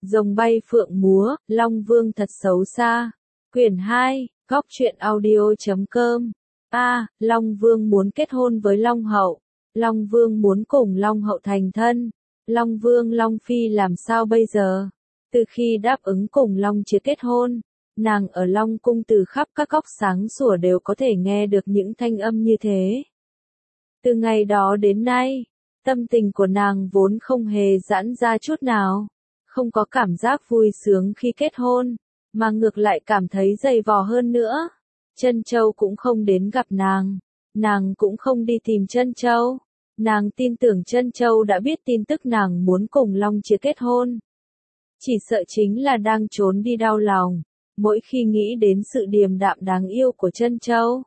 Rồng bay phượng múa, Long Vương thật xấu xa. Quyển 2, Góc truyện audio.com. Long Vương muốn kết hôn với Long Hậu. Long Vương muốn cùng Long Hậu thành thân. Long Vương Long Phi làm sao bây giờ? Từ khi đáp ứng cùng Long Triệt kết hôn, nàng ở Long Cung từ khắp các góc sáng sủa đều có thể nghe được những thanh âm như thế. Từ ngày đó đến nay, tâm tình của nàng vốn không hề giãn ra chút nào, không có cảm giác vui sướng khi kết hôn, mà ngược lại cảm thấy dày vò hơn nữa. Trân Châu cũng không đến gặp nàng cũng không đi tìm Trân Châu. Nàng tin tưởng Trân Châu đã biết tin tức nàng muốn cùng Long Triệt kết hôn. Chỉ sợ chính là đang trốn đi đau lòng, mỗi khi nghĩ đến sự điềm đạm đáng yêu của Trân Châu.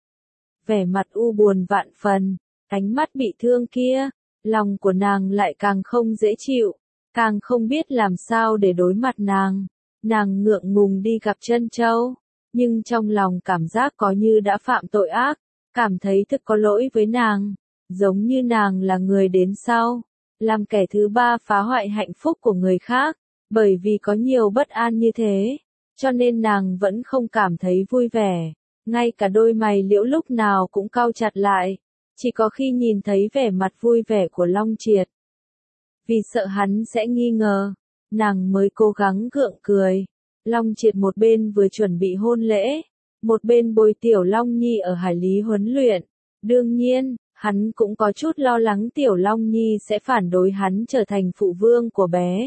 Vẻ mặt u buồn vạn phần, ánh mắt bị thương kia, lòng của nàng lại càng không dễ chịu, càng không biết làm sao để đối mặt nàng. Nàng ngượng ngùng đi gặp Trân Châu, nhưng trong lòng cảm giác có như đã phạm tội ác, cảm thấy thực có lỗi với nàng, giống như nàng là người đến sau, làm kẻ thứ ba phá hoại hạnh phúc của người khác. Bởi vì có nhiều bất an như thế, cho nên nàng vẫn không cảm thấy vui vẻ, ngay cả đôi mày liễu lúc nào cũng cau chặt lại, chỉ có khi nhìn thấy vẻ mặt vui vẻ của Long Triệt. Vì sợ hắn sẽ nghi ngờ, nàng mới cố gắng gượng cười. Long Triệt một bên vừa chuẩn bị hôn lễ, một bên bồi Tiểu Long Nhi ở Hải Lý huấn luyện. Đương nhiên, hắn cũng có chút lo lắng Tiểu Long Nhi sẽ phản đối hắn trở thành phụ vương của bé.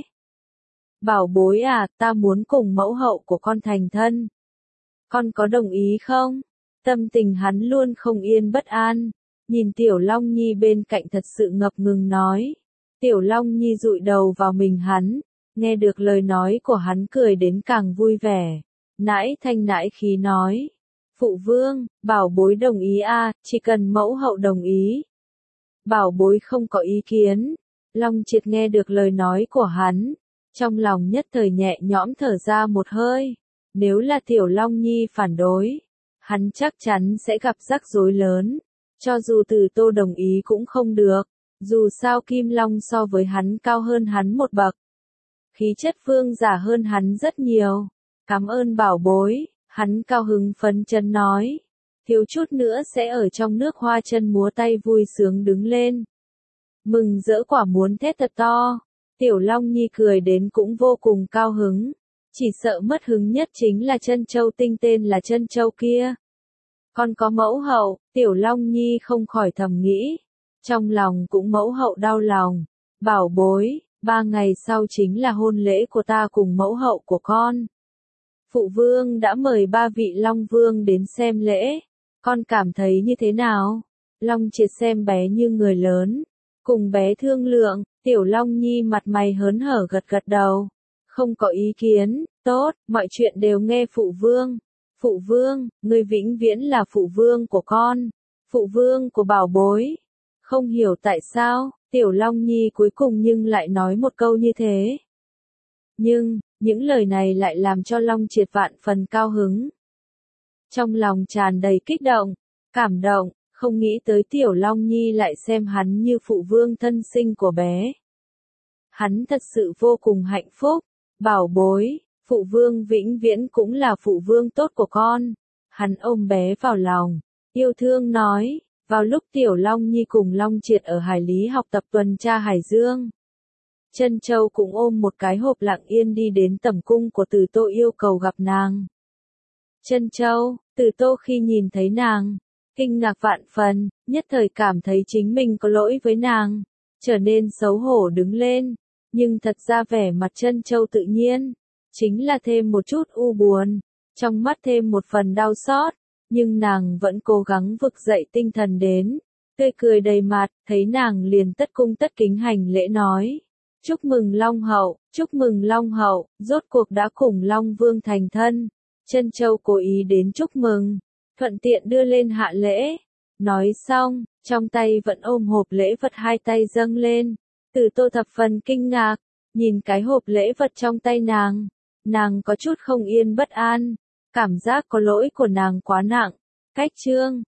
Bảo bối à, ta muốn cùng mẫu hậu của con thành thân. Con có đồng ý không? Tâm tình hắn luôn không yên bất an, nhìn Tiểu Long Nhi bên cạnh thật sự ngập ngừng nói. Tiểu Long Nhi dụi đầu vào mình hắn, nghe được lời nói của hắn cười đến càng vui vẻ. Nãi thanh nãi khí nói. Phụ vương, bảo bối đồng ý à, chỉ cần mẫu hậu đồng ý. Bảo bối không có ý kiến. Long Triệt nghe được lời nói của hắn, trong lòng nhất thời nhẹ nhõm thở ra một hơi. Nếu là Tiểu Long Nhi phản đối, hắn chắc chắn sẽ gặp rắc rối lớn. Cho dù Từ Tô đồng ý cũng không được, dù sao Kim Long so với hắn cao hơn hắn một bậc. Khí chất vương giả hơn hắn rất nhiều. Cảm ơn bảo bối, hắn cao hứng phấn chấn nói. Thiếu chút nữa sẽ ở trong nước hoa chân múa tay vui sướng đứng lên. Mừng rỡ quả muốn thét thật to. Tiểu Long Nhi cười đến cũng vô cùng cao hứng, chỉ sợ mất hứng nhất chính là Trân Châu Tinh tên là Trân Châu kia. Còn có mẫu hậu, Tiểu Long Nhi không khỏi thầm nghĩ, trong lòng cũng mẫu hậu đau lòng. Bảo bối, 3 ngày sau chính là hôn lễ của ta cùng mẫu hậu của con. Phụ vương đã mời 3 vị Long Vương đến xem lễ, con cảm thấy như thế nào? Long Triệt xem bé như người lớn, cùng bé thương lượng. Tiểu Long Nhi mặt mày hớn hở gật gật đầu. Không có ý kiến, tốt, mọi chuyện đều nghe phụ vương. Phụ vương, ngươi vĩnh viễn là phụ vương của con. Phụ vương của bảo bối. Không hiểu tại sao, Tiểu Long Nhi cuối cùng nhưng lại nói một câu như thế. Nhưng, những lời này lại làm cho Long Triệt vạn phần cao hứng. Trong lòng tràn đầy kích động, cảm động. Không nghĩ tới Tiểu Long Nhi lại xem hắn như phụ vương thân sinh của bé. Hắn thật sự vô cùng hạnh phúc. Bảo bối, phụ vương vĩnh viễn cũng là phụ vương tốt của con. Hắn ôm bé vào lòng, yêu thương nói. Vào lúc Tiểu Long Nhi cùng Long Triệt ở Hải Lý học tập tuần tra Hải Dương, Trân Châu cũng ôm một cái hộp lặng yên đi đến tẩm cung của Từ Tô yêu cầu gặp nàng. Trân Châu, Từ Tô khi nhìn thấy nàng, kinh ngạc vạn phần, nhất thời cảm thấy chính mình có lỗi với nàng, trở nên xấu hổ đứng lên, nhưng thật ra vẻ mặt Trân Châu tự nhiên, chính là thêm một chút u buồn, trong mắt thêm một phần đau xót, nhưng nàng vẫn cố gắng vực dậy tinh thần đến, tươi cười đầy mặt, thấy nàng liền tất cung tất kính hành lễ nói. Chúc mừng Long Hậu, chúc mừng Long Hậu, rốt cuộc đã cùng Long Vương thành thân. Trân Châu cố ý đến chúc mừng, thuận tiện đưa lên hạ lễ. Nói xong, trong tay vẫn ôm hộp lễ vật hai tay dâng lên. Từ Tô thập phần kinh ngạc, nhìn cái hộp lễ vật trong tay nàng có chút không yên bất an, cảm giác có lỗi của nàng quá nặng. Cách chương